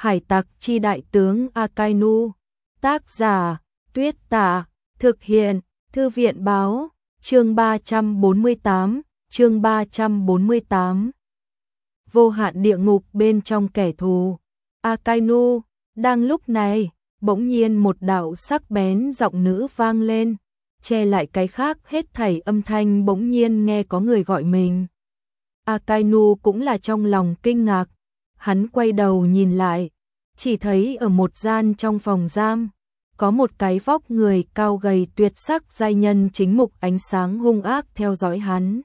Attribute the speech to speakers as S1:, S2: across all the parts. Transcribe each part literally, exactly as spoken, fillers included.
S1: Hải tặc chi đại tướng Akainu. Tác giả Tuyết Tả. Thực hiện Thư viện báo. Chương ba trăm bốn mươi tám. Chương ba trăm bốn mươi tám. Vô hạn địa ngục bên trong kẻ thù. Akainu. Đang lúc này, bỗng nhiên một đạo sắc bén giọng nữ vang lên, che lại cái khác hết thảy âm thanh. Bỗng nhiên nghe có người gọi mình. Akainu cũng là trong lòng kinh ngạc, hắn quay đầu nhìn lại, chỉ thấy ở một gian trong phòng giam, có một cái vóc người cao gầy tuyệt sắc giai nhân chính mục ánh sáng hung ác theo dõi hắn.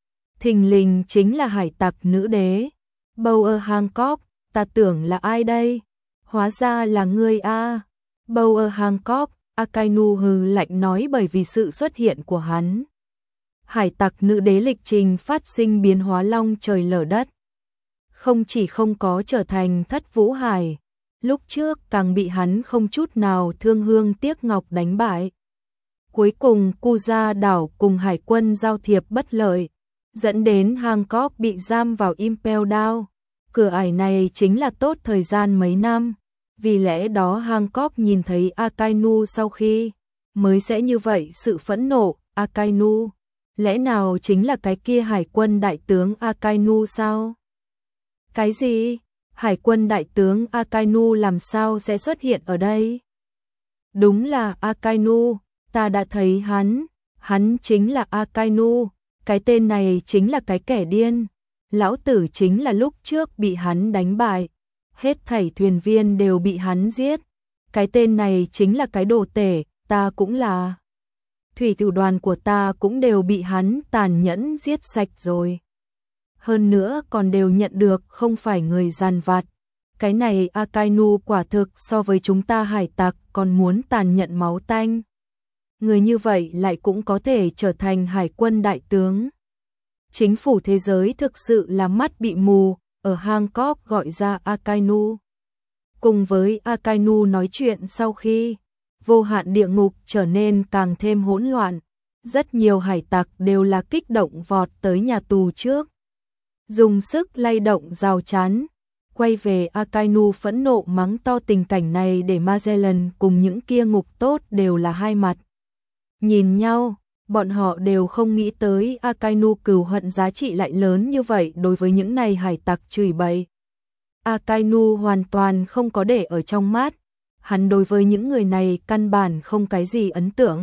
S1: Thình lình chính là hải tặc nữ đế, Bower Hancock. Ta tưởng là ai đây? Hóa ra là ngươi a. Bower Hancock. Akainu hừ lạnh nói, bởi vì sự xuất hiện của hắn, hải tặc nữ đế lịch trình phát sinh biến hóa long trời lở đất. Không chỉ không có trở thành thất vũ hải, lúc trước càng bị hắn không chút nào thương hương tiếc ngọc đánh bại. Cuối cùng Kuja đảo cùng hải quân giao thiệp bất lợi, dẫn đến Hancock bị giam vào Impel Down. Cửa ải này chính là tốt thời gian mấy năm, vì lẽ đó Hancock nhìn thấy Akainu sau khi mới sẽ như vậy sự phẫn nộ. Akainu, lẽ nào chính là cái kia hải quân đại tướng Akainu sao? Cái gì? Hải quân đại tướng Akainu làm sao sẽ xuất hiện ở đây? Đúng là Akainu, ta đã thấy hắn, hắn chính là Akainu, cái tên này chính là cái kẻ điên. Lão tử chính là lúc trước bị hắn đánh bại, hết thảy thuyền viên đều bị hắn giết. Cái tên này chính là cái đồ tể, ta cũng là. Thủy thủ đoàn của ta cũng đều bị hắn tàn nhẫn giết sạch rồi. Hơn nữa còn đều nhận được không phải người giàn vặt. Cái này Akainu quả thực so với chúng ta hải tặc còn muốn tàn nhẫn máu tanh. Người như vậy lại cũng có thể trở thành hải quân đại tướng. Chính phủ thế giới thực sự là mắt bị mù. Ở Hancock gọi ra Akainu. Cùng với Akainu nói chuyện sau khi vô hạn địa ngục trở nên càng thêm hỗn loạn, rất nhiều hải tặc đều là kích động vọt tới nhà tù trước, dùng sức lay động rào chắn, quay về Akainu phẫn nộ mắng to. Tình cảnh này để Magellan cùng những kia ngục tốt đều là hai mặt nhìn nhau, bọn họ đều không nghĩ tới Akainu cừu hận giá trị lại lớn như vậy đối với những này hải tặc chửi bậy. Akainu hoàn toàn không có để ở trong mắt, hắn đối với những người này căn bản không cái gì ấn tượng.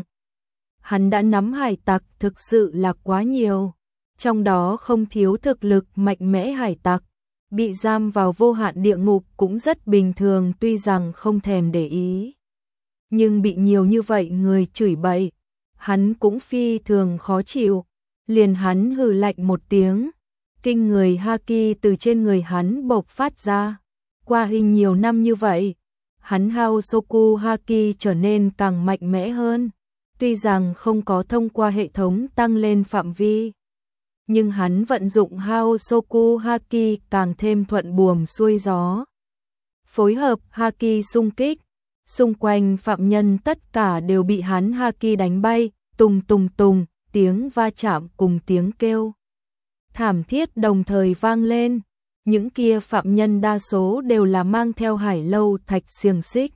S1: Hắn đã nắm hải tặc thực sự là quá nhiều, trong đó không thiếu thực lực mạnh mẽ hải tặc, bị giam vào vô hạn địa ngục cũng rất bình thường, tuy rằng không thèm để ý. Nhưng bị nhiều như vậy người chửi bậy, hắn cũng phi thường khó chịu, liền hắn hừ lạnh một tiếng, kinh người haki từ trên người hắn bộc phát ra. Qua hình nhiều năm như vậy, hắn Haosoku haki trở nên càng mạnh mẽ hơn, tuy rằng không có thông qua hệ thống tăng lên phạm vi, nhưng hắn vận dụng Haosoku haki càng thêm thuận buồm xuôi gió. Phối hợp haki xung kích, xung quanh phạm nhân tất cả đều bị hắn haki đánh bay, tùng tùng tùng, tiếng va chạm cùng tiếng kêu thảm thiết đồng thời vang lên. Những kia phạm nhân đa số đều là mang theo hải lâu thạch xiềng xích,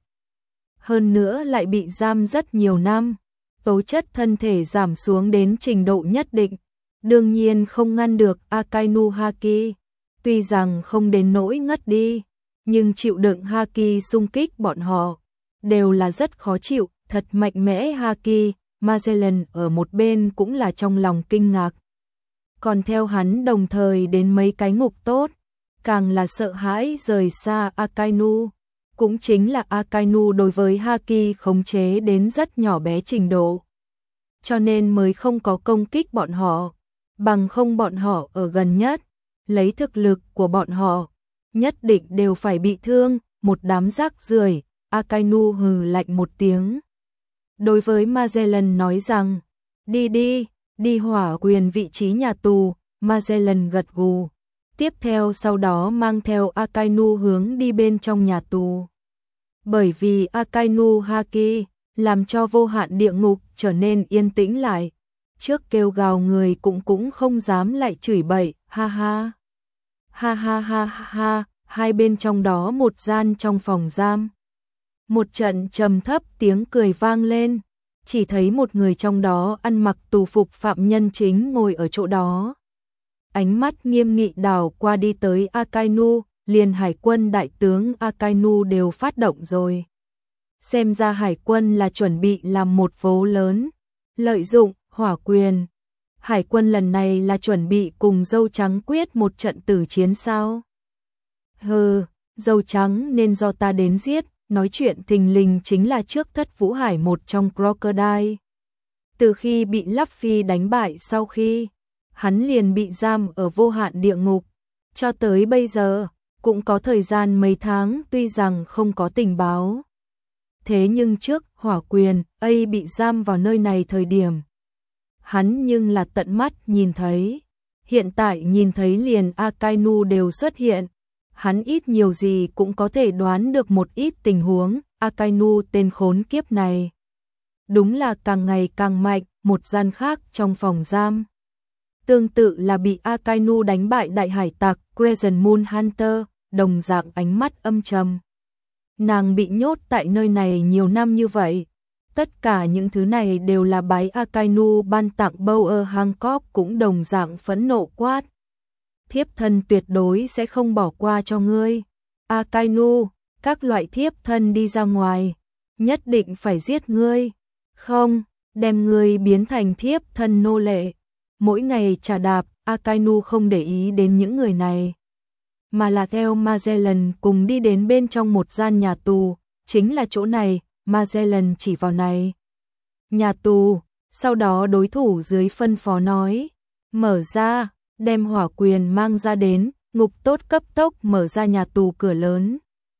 S1: hơn nữa lại bị giam rất nhiều năm, tố chất thân thể giảm xuống đến trình độ nhất định, đương nhiên không ngăn được Akainu haki. Tuy rằng không đến nỗi ngất đi, nhưng chịu đựng haki xung kích bọn họ đều là rất khó chịu, thật mạnh mẽ haki. Magellan ở một bên cũng là trong lòng kinh ngạc. Còn theo hắn đồng thời đến mấy cái ngục tốt, càng là sợ hãi rời xa Akainu. Cũng chính là Akainu đối với haki khống chế đến rất nhỏ bé trình độ, cho nên mới không có công kích bọn họ. Bằng không bọn họ ở gần nhất, lấy thực lực của bọn họ, nhất định đều phải bị thương. Một đám rác rưởi. Akainu hừ lạnh một tiếng, đối với Magellan nói rằng, đi đi, đi hỏa quyền vị trí nhà tù. Magellan gật gù, tiếp theo sau đó mang theo Akainu hướng đi bên trong nhà tù. Bởi vì Akainu haki làm cho vô hạn địa ngục trở nên yên tĩnh lại, trước kêu gào người cũng cũng không dám lại chửi bậy. Ha ha, ha ha ha ha, hai bên trong đó một gian trong phòng giam. Một trận trầm thấp tiếng cười vang lên, chỉ thấy một người trong đó ăn mặc tù phục phạm nhân chính ngồi ở chỗ đó. Ánh mắt nghiêm nghị đảo qua đi tới Akainu, liền hải quân đại tướng Akainu đều phát động rồi. Xem ra hải quân là chuẩn bị làm một vố lớn, lợi dụng hỏa quyền. Hải quân lần này là chuẩn bị cùng dâu trắng quyết một trận tử chiến sao? Hừ, dâu trắng nên do ta đến giết, nói chuyện thình lình chính là trước Thất Vũ Hải một trong Crocodile. Từ khi bị Luffy đánh bại sau khi, hắn liền bị giam ở vô hạn địa ngục. Cho tới bây giờ, cũng có thời gian mấy tháng tuy rằng không có tình báo. Thế nhưng trước hỏa quyền, A bị giam vào nơi này thời điểm. Hắn nhưng là tận mắt nhìn thấy. Hiện tại nhìn thấy liền Akainu đều xuất hiện. Hắn ít nhiều gì cũng có thể đoán được một ít tình huống. Akainu tên khốn kiếp này. Đúng là càng ngày càng mạnh, một gian khác trong phòng giam. Tương tự là bị Akainu đánh bại đại hải tặc Crescent Moon Hunter, đồng dạng ánh mắt âm trầm. Nàng bị nhốt tại nơi này nhiều năm như vậy. Tất cả những thứ này đều là bái Akainu ban tặng. Bower Hancock cũng đồng dạng phẫn nộ quát. Thiếp thân tuyệt đối sẽ không bỏ qua cho ngươi. Akainu, các loại thiếp thân đi ra ngoài, nhất định phải giết ngươi. Không, đem ngươi biến thành thiếp thân nô lệ. Mỗi ngày trà đạp, Akainu không để ý đến những người này, mà là theo Magellan cùng đi đến bên trong một gian nhà tù, chính là chỗ này. Magellan chỉ vào này nhà tù, sau đó đối thủ dưới phân phó nói, mở ra, đem hỏa quyền mang ra đến. Ngục tốt cấp tốc mở ra nhà tù cửa lớn.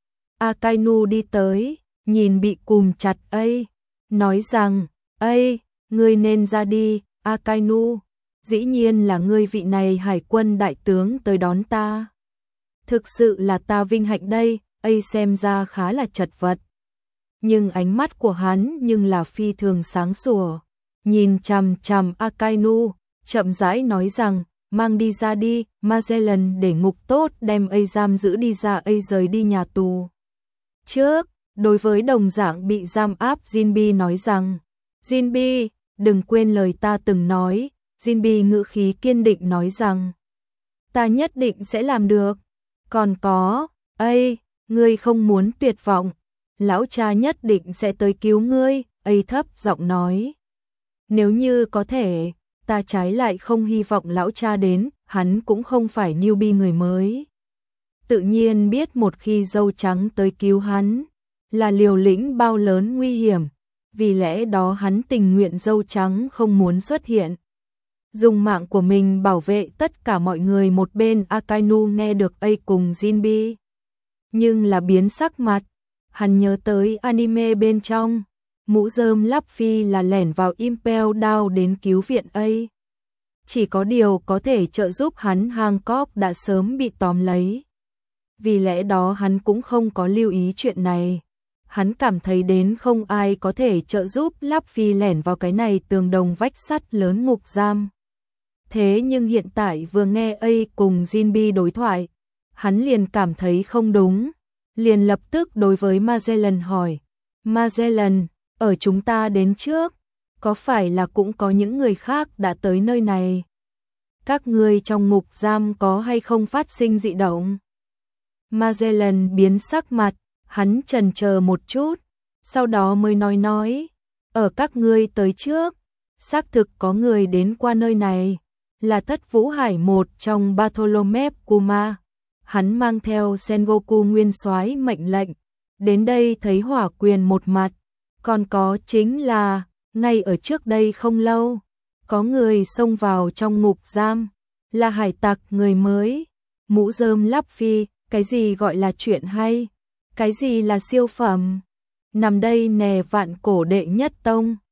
S1: Akainu đi tới, nhìn bị cùm chặt A, nói rằng, A, ngươi nên ra đi. Akainu, dĩ nhiên là ngươi vị này hải quân đại tướng tới đón ta. Thực sự là ta vinh hạnh đây. A xem ra khá là chật vật, nhưng ánh mắt của hắn nhưng là phi thường sáng sủa. Nhìn chằm chằm Akainu, chậm rãi nói rằng, mang đi ra đi. Magellan để ngục tốt đem A giam giữ đi ra. A rời đi nhà tù trước, đối với đồng dạng bị giam áp Jinbe nói rằng, Jinbe, đừng quên lời ta từng nói. Jinbe ngữ khí kiên định nói rằng, ta nhất định sẽ làm được. Còn có, A, ngươi không muốn tuyệt vọng, lão cha nhất định sẽ tới cứu ngươi. A thấp giọng nói, nếu như có thể, ta trái lại không hy vọng lão cha đến. Hắn cũng không phải newbie người mới, tự nhiên biết một khi dâu trắng tới cứu hắn là liều lĩnh bao lớn nguy hiểm. Vì lẽ đó hắn tình nguyện dâu trắng không muốn xuất hiện, dùng mạng của mình bảo vệ tất cả mọi người. Một bên Akainu nghe được A cùng Jinbe, nhưng là biến sắc mặt. Hắn nhớ tới anime bên trong, mũ rơm Luffy là lẻn vào Impel Down đến cứu viện A. Chỉ có điều có thể trợ giúp hắn Hancock đã sớm bị tóm lấy. Vì lẽ đó hắn cũng không có lưu ý chuyện này. Hắn cảm thấy đến không ai có thể trợ giúp Luffy lẻn vào cái này tường đồng vách sắt lớn ngục giam. Thế nhưng hiện tại vừa nghe A cùng Jinbe đối thoại, hắn liền cảm thấy không đúng. Liền lập tức đối với Magellan hỏi, Magellan, ở chúng ta đến trước, có phải là cũng có những người khác đã tới nơi này? Các ngươi trong ngục giam có hay không phát sinh dị động? Magellan biến sắc mặt, hắn chần chờ một chút, sau đó mới nói nói, ở các ngươi tới trước, xác thực có người đến qua nơi này, là Thất Vũ Hải một trong Bartholomew Kuma. Hắn mang theo Sengoku nguyên soái mệnh lệnh, đến đây thấy hỏa quyền một mặt. Còn có chính là, ngay ở trước đây không lâu, có người xông vào trong ngục giam, là hải tặc người mới. Mũ rơm Luffy, cái gì gọi là chuyện hay, cái gì là siêu phẩm. Nằm đây nè vạn cổ đệ nhất tông.